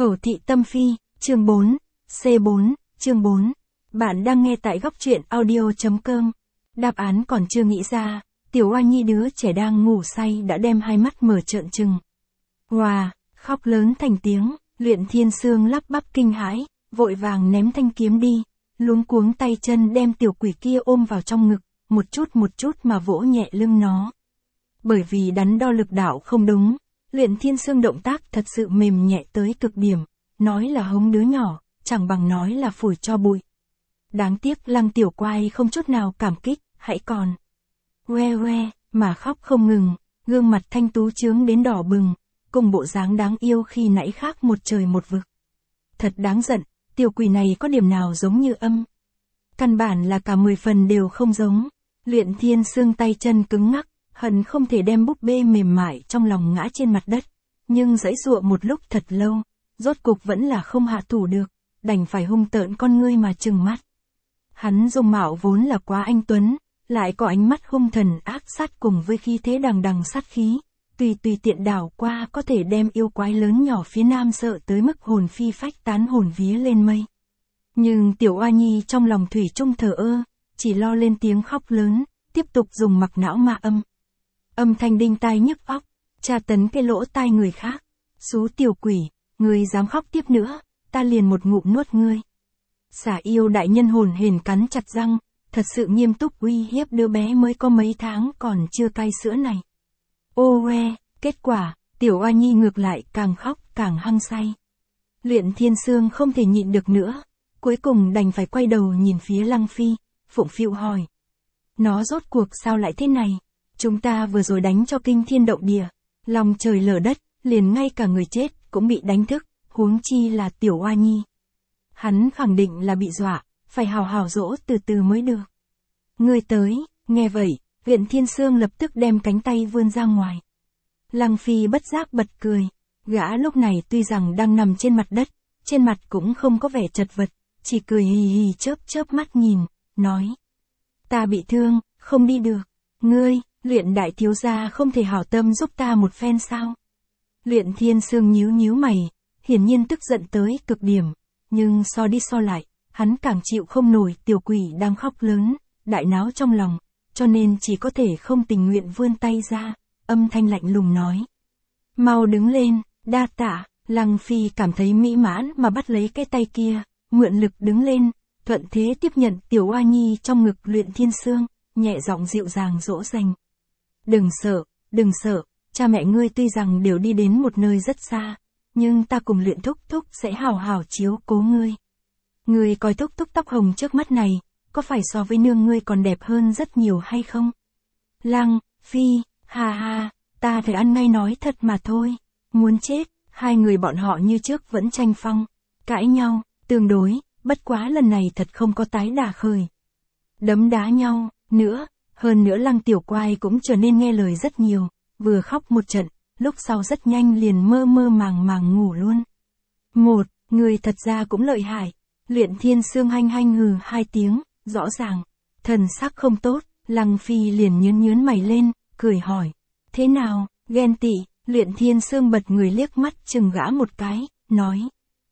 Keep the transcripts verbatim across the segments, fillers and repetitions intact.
Khẩu thị tâm phi, chương bốn, C bốn, chương bốn. Bạn đang nghe tại góc truyện audio chấm com. Đáp án còn chưa nghĩ ra, Tiểu Oa Nhi đứa trẻ đang ngủ say đã đem hai mắt mở trợn trừng. Wow, khóc lớn thành tiếng, Luyện Thiên Sương lắp bắp kinh hãi, vội vàng ném thanh kiếm đi, luống cuống tay chân đem tiểu quỷ kia ôm vào trong ngực, một chút một chút mà vỗ nhẹ lưng nó. Bởi vì đắn đo lực đạo không đúng, Luyện Thiên Sương động tác thật sự mềm nhẹ tới cực điểm, nói là hống đứa nhỏ, chẳng bằng nói là phủi cho bụi. Đáng tiếc Lăng Tiểu Quai không chút nào cảm kích, hãy còn que que, mà khóc không ngừng, gương mặt thanh tú chướng đến đỏ bừng, cùng bộ dáng đáng yêu khi nãy khác một trời một vực. Thật đáng giận, tiểu quỷ này có điểm nào giống như âm. Căn bản là cả mười phần đều không giống. Luyện Thiên Sương tay chân cứng ngắc, hận không thể đem búp bê mềm mại trong lòng ngã trên mặt đất, nhưng giãy giụa một lúc thật lâu, rốt cục vẫn là không hạ thủ được, đành phải hung tợn con ngươi mà trừng mắt. Hắn dung mạo vốn là quá anh tuấn, lại có ánh mắt hung thần ác sát cùng với khí thế đằng đằng sát khí, tùy tùy tiện đảo qua có thể đem yêu quái lớn nhỏ phía nam sợ tới mức hồn phi phách tán hồn vía lên mây. Nhưng Tiểu Oa Nhi trong lòng thủy chung thờ ơ, chỉ lo lên tiếng khóc lớn, tiếp tục dùng mặc não ma âm. Âm thanh đinh tai nhức óc, tra tấn cái lỗ tai người khác. Xú tiểu quỷ, ngươi dám khóc tiếp nữa, ta liền một ngụm nuốt ngươi. Xả yêu đại nhân hồn hển cắn chặt răng, thật sự nghiêm túc uy hiếp đứa bé mới có mấy tháng còn chưa cai sữa này. Ô we, kết quả, Tiểu Oa Nhi ngược lại càng khóc càng hăng say. Luyện Thiên Sương không thể nhịn được nữa, cuối cùng đành phải quay đầu nhìn phía Lăng Phi, phụng phịu hỏi. Nó rốt cuộc sao lại thế này? Chúng ta vừa rồi đánh cho kinh thiên động địa, lòng trời lở đất, liền ngay cả người chết cũng bị đánh thức, huống chi là Tiểu Oa Nhi. Hắn khẳng định là bị dọa, phải hào hào dỗ từ từ mới được. Ngươi tới, nghe vậy, Luyện Thiên Sương lập tức đem cánh tay vươn ra ngoài. Lăng Phi bất giác bật cười, gã lúc này tuy rằng đang nằm trên mặt đất, trên mặt cũng không có vẻ chật vật, chỉ cười hì hì chớp chớp mắt nhìn, nói. Ta bị thương, không đi được. Ngươi, Luyện đại thiếu gia không thể hảo tâm giúp ta một phen sao? Luyện Thiên Sương nhíu nhíu mày, hiển nhiên tức giận tới cực điểm, nhưng so đi so lại, hắn càng chịu không nổi tiểu quỷ đang khóc lớn, đại náo trong lòng, cho nên chỉ có thể không tình nguyện vươn tay ra, âm thanh lạnh lùng nói. Mau đứng lên, đa tạ. Lăng Phi cảm thấy mỹ mãn mà bắt lấy cái tay kia, mượn lực đứng lên, thuận thế tiếp nhận Tiểu Oa Nhi trong ngực Luyện Thiên Sương, nhẹ giọng dịu dàng dỗ dành. Đừng sợ, đừng sợ, cha mẹ ngươi tuy rằng đều đi đến một nơi rất xa, nhưng ta cùng Luyện thúc thúc sẽ hào hào chiếu cố ngươi. Ngươi coi thúc thúc tóc hồng trước mắt này, có phải so với nương ngươi còn đẹp hơn rất nhiều hay không? Lăng Phi, ha ha, ta phải ăn ngay nói thật mà thôi, muốn chết. Hai người bọn họ như trước vẫn tranh phong, cãi nhau, tương đối, bất quá lần này thật không có tái đả khởi. Đấm đá nhau, nữa, hơn nữa Lăng Tiểu Quai cũng trở nên nghe lời rất nhiều, vừa khóc một trận, lúc sau rất nhanh liền mơ mơ màng màng ngủ luôn. Một, người thật ra cũng lợi hại, Luyện Thiên Sương hanh hanh hừ hai tiếng, rõ ràng, thần sắc không tốt, Lăng Phi liền nhớn nhớn mày lên, cười hỏi, thế nào, ghen tị? Luyện Thiên Sương bật người liếc mắt chừng gã một cái, nói.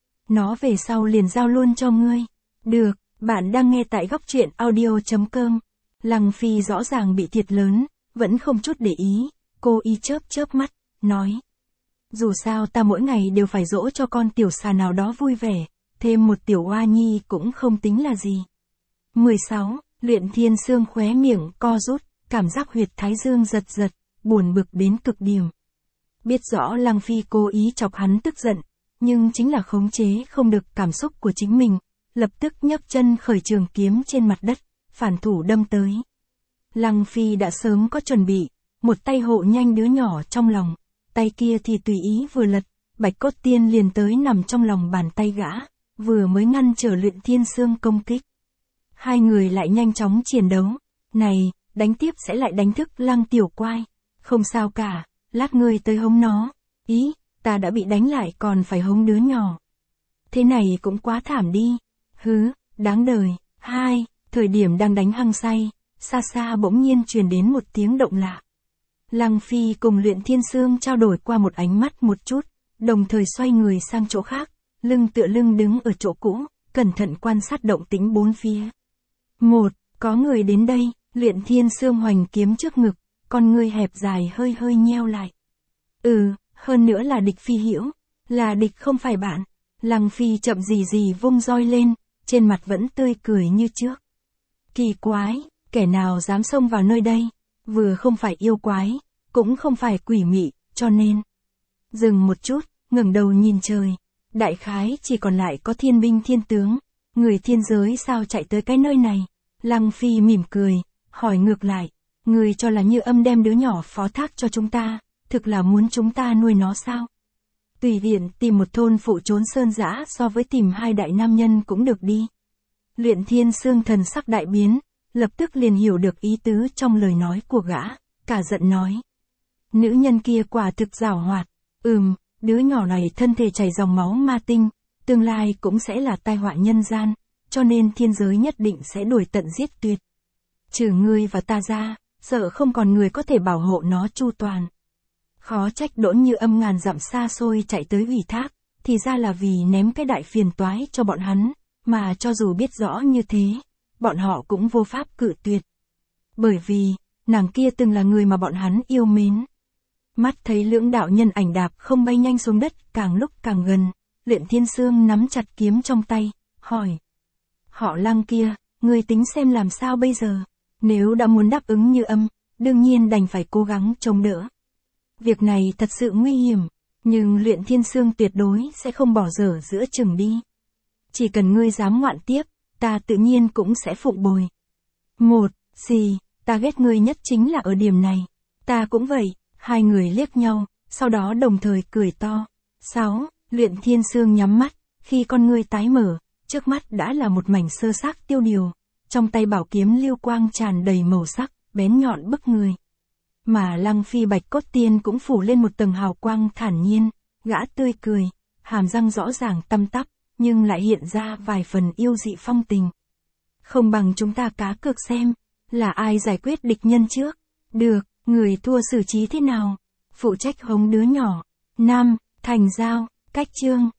Nó về sau liền giao luôn cho ngươi. Được, bạn đang nghe tại góc truyện audio chấm com. Lăng Phi rõ ràng bị thiệt lớn, vẫn không chút để ý, cô y chớp chớp mắt, nói. Dù sao ta mỗi ngày đều phải dỗ cho con tiểu xà nào đó vui vẻ, thêm một Tiểu Oa Nhi cũng không tính là gì. mười sáu. Luyện Thiên Sương khóe miệng co rút, cảm giác huyệt thái dương giật giật, buồn bực đến cực điểm. Biết rõ Lăng Phi cố ý chọc hắn tức giận, nhưng chính là khống chế không được cảm xúc của chính mình, lập tức nhấc chân khởi trường kiếm trên mặt đất, phản thủ đâm tới. Lăng Phi đã sớm có chuẩn bị, một tay hộ nhanh đứa nhỏ trong lòng, tay kia thì tùy ý vừa lật, Bạch Cốt Tiên liền tới nằm trong lòng bàn tay gã, vừa mới ngăn trở Luyện Thiên Sương công kích. Hai người lại nhanh chóng chiến đấu, này, đánh tiếp sẽ lại đánh thức Lăng Tiểu Quai, không sao cả. Lát ngươi tới hống nó, ý, ta đã bị đánh lại còn phải hống đứa nhỏ. Thế này cũng quá thảm đi, hứ, đáng đời. Hai, thời điểm đang đánh hăng say, xa xa bỗng nhiên truyền đến một tiếng động lạ. Lăng Phi cùng Luyện Thiên Sương trao đổi qua một ánh mắt một chút, đồng thời xoay người sang chỗ khác, lưng tựa lưng đứng ở chỗ cũ, cẩn thận quan sát động tĩnh bốn phía. Một, có người đến đây, Luyện Thiên Sương hoành kiếm trước ngực, con ngươi hẹp dài hơi hơi nheo lại. Ừ, hơn nữa là địch phi hữu, là địch không phải bạn. Lăng Phi chậm gì gì vung roi lên, trên mặt vẫn tươi cười như trước. Kỳ quái, kẻ nào dám xông vào nơi đây, vừa không phải yêu quái, cũng không phải quỷ mị, cho nên. Dừng một chút, ngẩng đầu nhìn trời, đại khái chỉ còn lại có thiên binh thiên tướng, người thiên giới sao chạy tới cái nơi này. Lăng Phi mỉm cười, hỏi ngược lại, người cho là Như Âm đem đứa nhỏ phó thác cho chúng ta, thực là muốn chúng ta nuôi nó sao? Tùy tiện tìm một thôn phụ trốn sơn dã so với tìm hai đại nam nhân cũng được đi. Luyện Thiên Sương thần sắc đại biến, lập tức liền hiểu được ý tứ trong lời nói của gã, cả giận nói. Nữ nhân kia quả thực giảo hoạt, ừm, đứa nhỏ này thân thể chảy dòng máu ma tinh, tương lai cũng sẽ là tai họa nhân gian, cho nên thiên giới nhất định sẽ đuổi tận giết tuyệt. Trừ ngươi và ta ra, sợ không còn người có thể bảo hộ nó chu toàn. Khó trách Đỗn Như Âm ngàn dặm xa xôi chạy tới ủy thác, thì ra là vì ném cái đại phiền toái cho bọn hắn, mà cho dù biết rõ như thế, bọn họ cũng vô pháp cự tuyệt. Bởi vì, nàng kia từng là người mà bọn hắn yêu mến. Mắt thấy lưỡng đạo nhân ảnh đạp không bay nhanh xuống đất, càng lúc càng gần, Luyện Thiên Sương nắm chặt kiếm trong tay, hỏi. Họ Lăng kia, ngươi tính xem làm sao bây giờ? Nếu đã muốn đáp ứng Như Âm, đương nhiên đành phải cố gắng chống đỡ. Việc này thật sự nguy hiểm, nhưng Luyện Thiên Sương tuyệt đối sẽ không bỏ dở giữa chừng đi. Chỉ cần ngươi dám ngoạn tiếp, ta tự nhiên cũng sẽ phụng bồi. Một, gì, ta ghét ngươi nhất chính là ở điểm này. Ta cũng vậy, hai người liếc nhau, sau đó đồng thời cười to. Sáu, Luyện Thiên Sương nhắm mắt, khi con ngươi tái mở, trước mắt đã là một mảnh sơ xác tiêu điều. Trong tay bảo kiếm lưu quang tràn đầy màu sắc, bén nhọn bức người. Mà Lăng Phi Bạch Cốt Tiên cũng phủ lên một tầng hào quang thản nhiên, gã tươi cười, hàm răng rõ ràng tăm tắp, nhưng lại hiện ra vài phần yêu dị phong tình. Không bằng chúng ta cá cược xem, là ai giải quyết địch nhân trước. Được, người thua xử trí thế nào? Phụ trách hống đứa nhỏ. Năm, thành giao, cách chương.